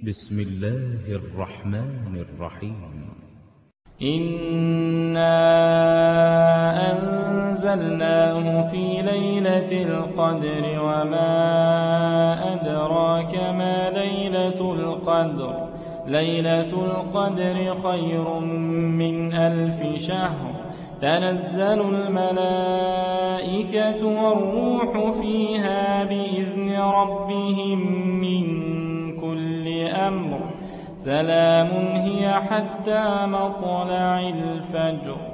بسم الله الرحمن الرحيم. إنا أنزلناه في ليلة القدر وما أدراك ما ليلة القدر. ليلة القدر خير من 1000 شهر. تنزل الملائكة والروح فيها بإذن ربهم من كل أمر. سلام هي حتى مطلع الفجر.